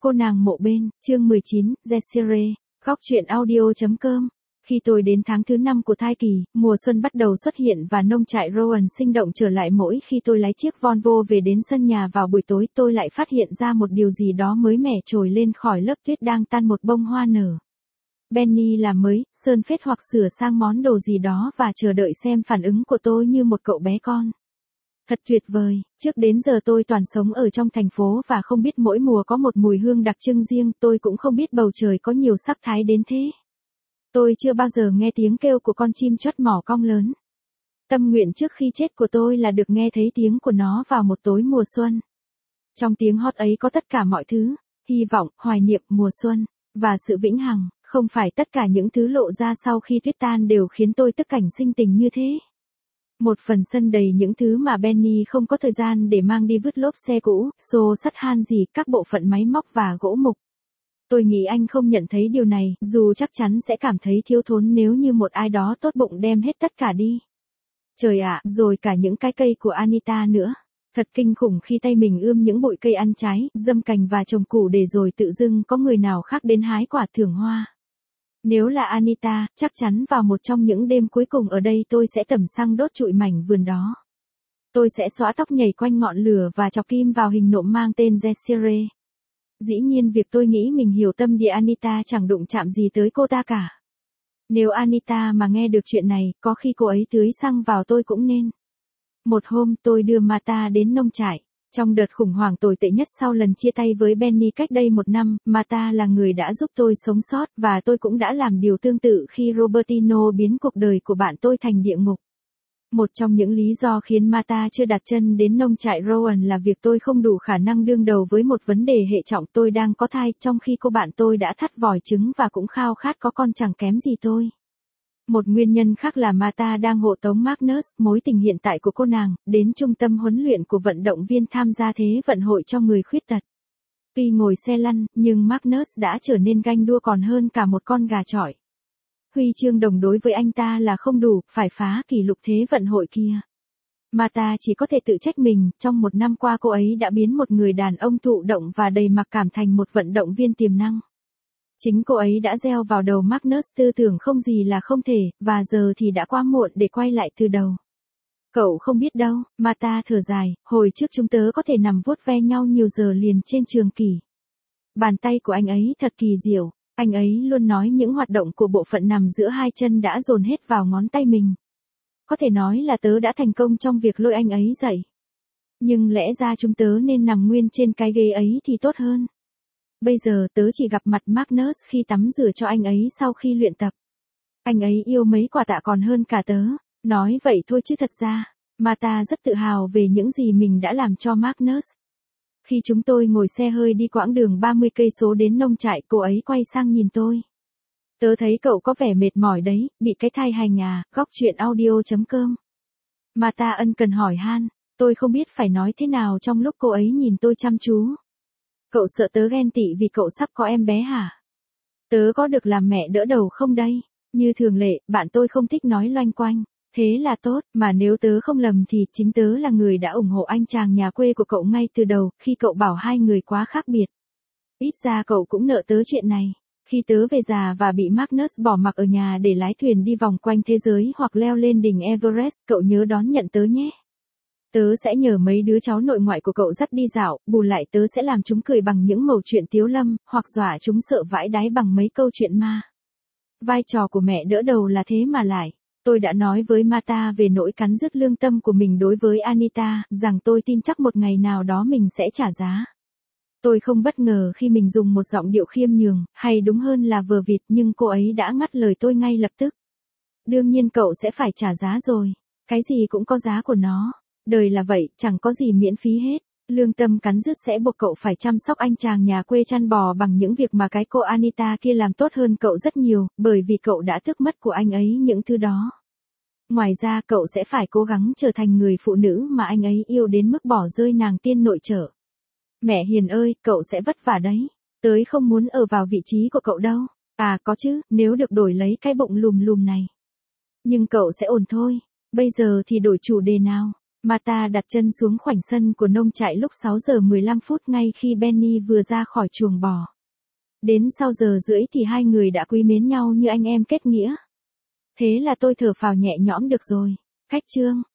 Cô nàng mộ bên, chương 19, Jessire, góc truyện audio.com. Khi tôi đến tháng thứ 5 của thai kỳ, mùa xuân bắt đầu xuất hiện và nông trại Rowan sinh động trở lại. Mỗi khi tôi lái chiếc Volvo về đến sân nhà vào buổi tối, tôi lại phát hiện ra một điều gì đó mới mẻ trồi lên khỏi lớp tuyết đang tan. Một bông hoa nở. Benny làm mới, sơn phết hoặc sửa sang món đồ gì đó và chờ đợi xem phản ứng của tôi như một cậu bé con. Thật tuyệt vời, trước đến giờ tôi toàn sống ở trong thành phố và không biết mỗi mùa có một mùi hương đặc trưng riêng, tôi cũng không biết bầu trời có nhiều sắc thái đến thế. Tôi chưa bao giờ nghe tiếng kêu của con chim chót mỏ cong lớn. Tâm nguyện trước khi chết của tôi là được nghe thấy tiếng của nó vào một tối mùa xuân. Trong tiếng hót ấy có tất cả mọi thứ, hy vọng, hoài niệm, mùa xuân, và sự vĩnh hằng. Không phải tất cả những thứ lộ ra sau khi tuyết tan đều khiến tôi tức cảnh sinh tình như thế. Một phần sân đầy những thứ mà Benny không có thời gian để mang đi vứt: lốp xe cũ, xô sắt han gì, các bộ phận máy móc và gỗ mục. Tôi nghĩ anh không nhận thấy điều này, dù chắc chắn sẽ cảm thấy thiếu thốn nếu như một ai đó tốt bụng đem hết tất cả đi. Trời ạ, rồi cả những cái cây của Anita nữa. Thật kinh khủng khi tay mình ươm những bụi cây ăn trái, dâm cành và trồng củ để rồi tự dưng có người nào khác đến hái quả thưởng hoa. Nếu là Anita, chắc chắn vào một trong những đêm cuối cùng ở đây tôi sẽ tẩm xăng đốt trụi mảnh vườn đó. Tôi sẽ xóa tóc nhảy quanh ngọn lửa và chọc kim vào hình nộm mang tên Jessire. Dĩ nhiên việc tôi nghĩ mình hiểu tâm địa Anita chẳng đụng chạm gì tới cô ta cả. Nếu Anita mà nghe được chuyện này, có khi cô ấy tưới xăng vào tôi cũng nên. Một hôm tôi đưa Martha đến nông trại. Trong đợt khủng hoảng tồi tệ nhất sau lần chia tay với Benny cách đây 1 năm, Martha là người đã giúp tôi sống sót, và tôi cũng đã làm điều tương tự khi Robertino biến cuộc đời của bạn tôi thành địa ngục. Một trong những lý do khiến Martha chưa đặt chân đến nông trại Rowan là việc tôi không đủ khả năng đương đầu với một vấn đề hệ trọng. Tôi đang có thai, trong khi cô bạn tôi đã thắt vòi trứng và cũng khao khát có con chẳng kém gì tôi. Một nguyên nhân khác là Martha đang hộ tống Magnus, mối tình hiện tại của cô nàng, đến trung tâm huấn luyện của vận động viên tham gia Thế vận hội cho người khuyết tật. Tuy ngồi xe lăn, nhưng Magnus đã trở nên ganh đua còn hơn cả một con gà chọi. Huy chương đồng đối với anh ta là không đủ, phải phá kỷ lục Thế vận hội kia. Martha chỉ có thể tự trách mình, trong 1 năm qua cô ấy đã biến một người đàn ông thụ động và đầy mặc cảm thành một vận động viên tiềm năng. Chính cô ấy đã gieo vào đầu Magnus tư tưởng không gì là không thể, và giờ thì đã quá muộn để quay lại từ đầu. Cậu không biết đâu, Martha thở dài, hồi trước chúng tớ có thể nằm vuốt ve nhau nhiều giờ liền trên trường kỷ. Bàn tay của anh ấy thật kỳ diệu, anh ấy luôn nói những hoạt động của bộ phận nằm giữa hai chân đã dồn hết vào ngón tay mình. Có thể nói là tớ đã thành công trong việc lôi anh ấy dậy. Nhưng lẽ ra chúng tớ nên nằm nguyên trên cái ghế ấy thì tốt hơn. Bây giờ tớ chỉ gặp mặt Magnus khi tắm rửa cho anh ấy sau khi luyện tập. Anh ấy yêu mấy quả tạ còn hơn cả tớ. Nói vậy thôi chứ thật ra, Martha rất tự hào về những gì mình đã làm cho Magnus. Khi chúng tôi ngồi xe hơi đi quãng đường 30 cây số đến nông trại, cô ấy quay sang nhìn tôi. Tớ thấy cậu có vẻ mệt mỏi đấy, bị cái thai hành à, góc truyện audio.com. Martha ân cần hỏi han, tôi không biết phải nói thế nào trong lúc cô ấy nhìn tôi chăm chú. Cậu sợ tớ ghen tị vì cậu sắp có em bé hả? Tớ có được làm mẹ đỡ đầu không đây? Như thường lệ, bạn tôi không thích nói loanh quanh. Thế là tốt, mà nếu tớ không lầm thì chính tớ là người đã ủng hộ anh chàng nhà quê của cậu ngay từ đầu, khi cậu bảo hai người quá khác biệt. Ít ra cậu cũng nợ tớ chuyện này. Khi tớ về già và bị Magnus bỏ mặc ở nhà để lái thuyền đi vòng quanh thế giới hoặc leo lên đỉnh Everest, cậu nhớ đón nhận tớ nhé. Tớ sẽ nhờ mấy đứa cháu nội ngoại của cậu dắt đi dạo, bù lại tớ sẽ làm chúng cười bằng những mẩu chuyện tiếu lâm, hoặc dọa chúng sợ vãi đái bằng mấy câu chuyện ma. Vai trò của mẹ đỡ đầu là thế mà lại. Tôi đã nói với Martha về nỗi cắn rứt lương tâm của mình đối với Anita, rằng tôi tin chắc một ngày nào đó mình sẽ trả giá. Tôi không bất ngờ khi mình dùng một giọng điệu khiêm nhường, hay đúng hơn là vờ vịt, nhưng cô ấy đã ngắt lời tôi ngay lập tức. Đương nhiên cậu sẽ phải trả giá rồi. Cái gì cũng có giá của nó. Đời là vậy, chẳng có gì miễn phí hết. Lương tâm cắn rứt sẽ buộc cậu phải chăm sóc anh chàng nhà quê chăn bò bằng những việc mà cái cô Anita kia làm tốt hơn cậu rất nhiều, bởi vì cậu đã tước mất của anh ấy những thứ đó. Ngoài ra cậu sẽ phải cố gắng trở thành người phụ nữ mà anh ấy yêu đến mức bỏ rơi nàng tiên nội trợ. Mẹ hiền ơi, cậu sẽ vất vả đấy. Tớ không muốn ở vào vị trí của cậu đâu. À có chứ, nếu được đổi lấy cái bụng lùm lùm này. Nhưng cậu sẽ ổn thôi. Bây giờ thì đổi chủ đề nào. Marta đặt chân xuống khoảnh sân của nông trại lúc 6 giờ 15 phút ngay khi Benny vừa ra khỏi chuồng bò. Đến sau giờ rưỡi thì hai người đã quý mến nhau như anh em kết nghĩa. Thế là tôi thở phào nhẹ nhõm được rồi. Cách chương